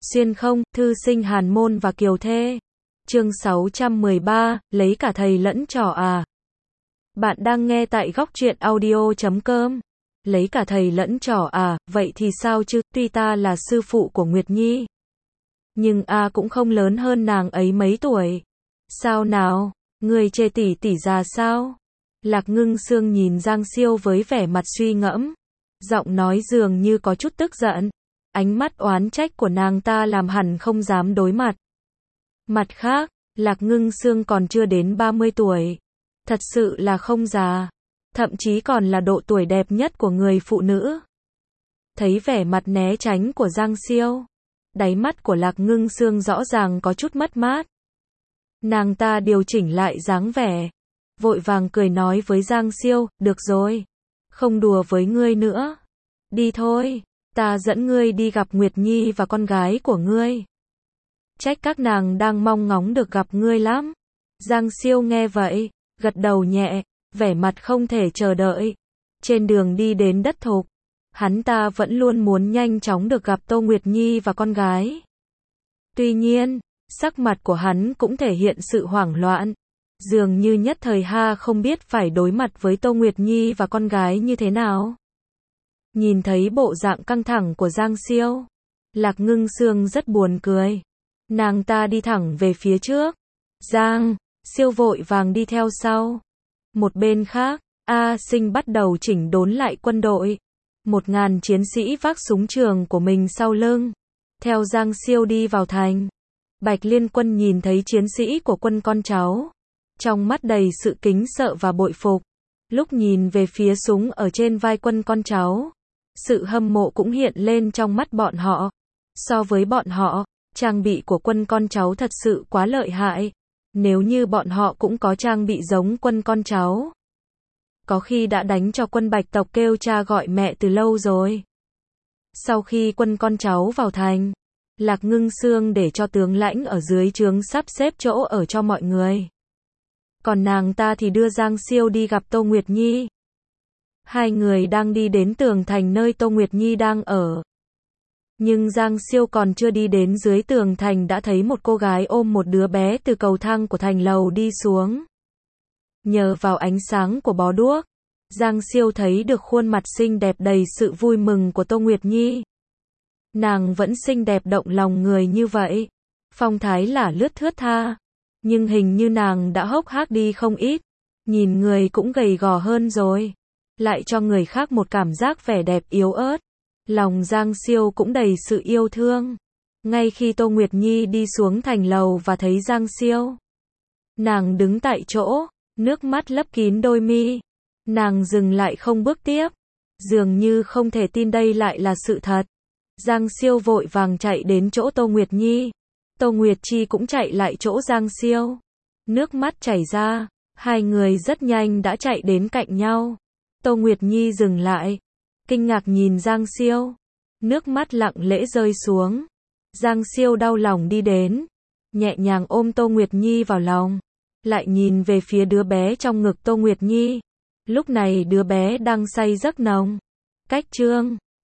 Xuyên không, thư sinh hàn môn và kiều thê. Chương 613, lấy cả thầy lẫn trò à. Bạn đang nghe tại góc truyện audio.com. Lấy cả thầy lẫn trò à, vậy thì sao chứ, tuy ta là sư phụ của Nguyệt Nhi. Nhưng cũng không lớn hơn nàng ấy mấy tuổi. Sao nào, người chê tỷ tỷ già sao? Lạc Ngưng Sương nhìn Giang Siêu với vẻ mặt suy ngẫm. Giọng nói dường như có chút tức giận. Ánh mắt oán trách của nàng ta làm hẳn không dám đối mặt. Mặt khác, Lạc Ngưng Sương còn chưa đến 30 tuổi. Thật sự là không già. Thậm chí còn là độ tuổi đẹp nhất của người phụ nữ. Thấy vẻ mặt né tránh của Giang Siêu, đáy mắt của Lạc Ngưng Sương rõ ràng có chút mất mát. Nàng ta điều chỉnh lại dáng vẻ, vội vàng cười nói với Giang Siêu, được rồi, không đùa với ngươi nữa. Đi thôi, ta dẫn ngươi đi gặp Nguyệt Nhi và con gái của ngươi. Trách các nàng đang mong ngóng được gặp ngươi lắm. Giang Siêu nghe vậy, gật đầu nhẹ, vẻ mặt không thể chờ đợi. Trên đường đi đến đất thục, hắn ta vẫn luôn muốn nhanh chóng được gặp Tô Nguyệt Nhi và con gái. Tuy nhiên, sắc mặt của hắn cũng thể hiện sự hoảng loạn. Dường như nhất thời không biết phải đối mặt với Tô Nguyệt Nhi và con gái như thế nào. Nhìn thấy bộ dạng căng thẳng của Giang Siêu, Lạc Ngưng Sương rất buồn cười. Nàng ta đi thẳng về phía trước. Giang Siêu vội vàng đi theo sau. Một bên khác, A Sinh bắt đầu chỉnh đốn lại quân đội. 1000 chiến sĩ vác súng trường của mình sau lưng, theo Giang Siêu đi vào thành. Bạch Liên Quân nhìn thấy chiến sĩ của quân con cháu, trong mắt đầy sự kính sợ và bội phục. Lúc nhìn về phía súng ở trên vai quân con cháu, sự hâm mộ cũng hiện lên trong mắt bọn họ. So với bọn họ, trang bị của quân con cháu thật sự quá lợi hại. Nếu như bọn họ cũng có trang bị giống quân con cháu, có khi đã đánh cho quân Bạch tộc kêu cha gọi mẹ từ lâu rồi. Sau khi quân con cháu vào thành, Lạc Ngưng Sương để cho tướng lãnh ở dưới trướng sắp xếp chỗ ở cho mọi người. Còn nàng ta thì đưa Giang Siêu đi gặp Tô Nguyệt Nhi. Hai người đang đi đến tường thành nơi Tô Nguyệt Nhi đang ở. Nhưng Giang Siêu còn chưa đi đến dưới tường thành đã thấy một cô gái ôm một đứa bé từ cầu thang của thành lầu đi xuống. Nhờ vào ánh sáng của bó đuốc, Giang Siêu thấy được khuôn mặt xinh đẹp đầy sự vui mừng của Tô Nguyệt Nhi. Nàng vẫn xinh đẹp động lòng người như vậy, phong thái là lướt thướt tha, nhưng hình như nàng đã hốc hác đi không ít, nhìn người cũng gầy gò hơn rồi, lại cho người khác một cảm giác vẻ đẹp yếu ớt. Lòng Giang Siêu cũng đầy sự yêu thương. Ngay khi Tô Nguyệt Nhi đi xuống thành lầu và thấy Giang Siêu, nàng đứng tại chỗ, nước mắt lấp kín đôi mi. Nàng dừng lại không bước tiếp, dường như không thể tin đây lại là sự thật. Giang Siêu vội vàng chạy đến chỗ Tô Nguyệt Nhi. Tô Nguyệt Chi cũng chạy lại chỗ Giang Siêu. Nước mắt chảy ra, hai người rất nhanh đã chạy đến cạnh nhau. Tô Nguyệt Nhi dừng lại, kinh ngạc nhìn Giang Siêu. Nước mắt lặng lẽ rơi xuống. Giang Siêu đau lòng đi đến, nhẹ nhàng ôm Tô Nguyệt Nhi vào lòng, lại nhìn về phía đứa bé trong ngực Tô Nguyệt Nhi. Lúc này đứa bé đang say giấc nồng. Cách chương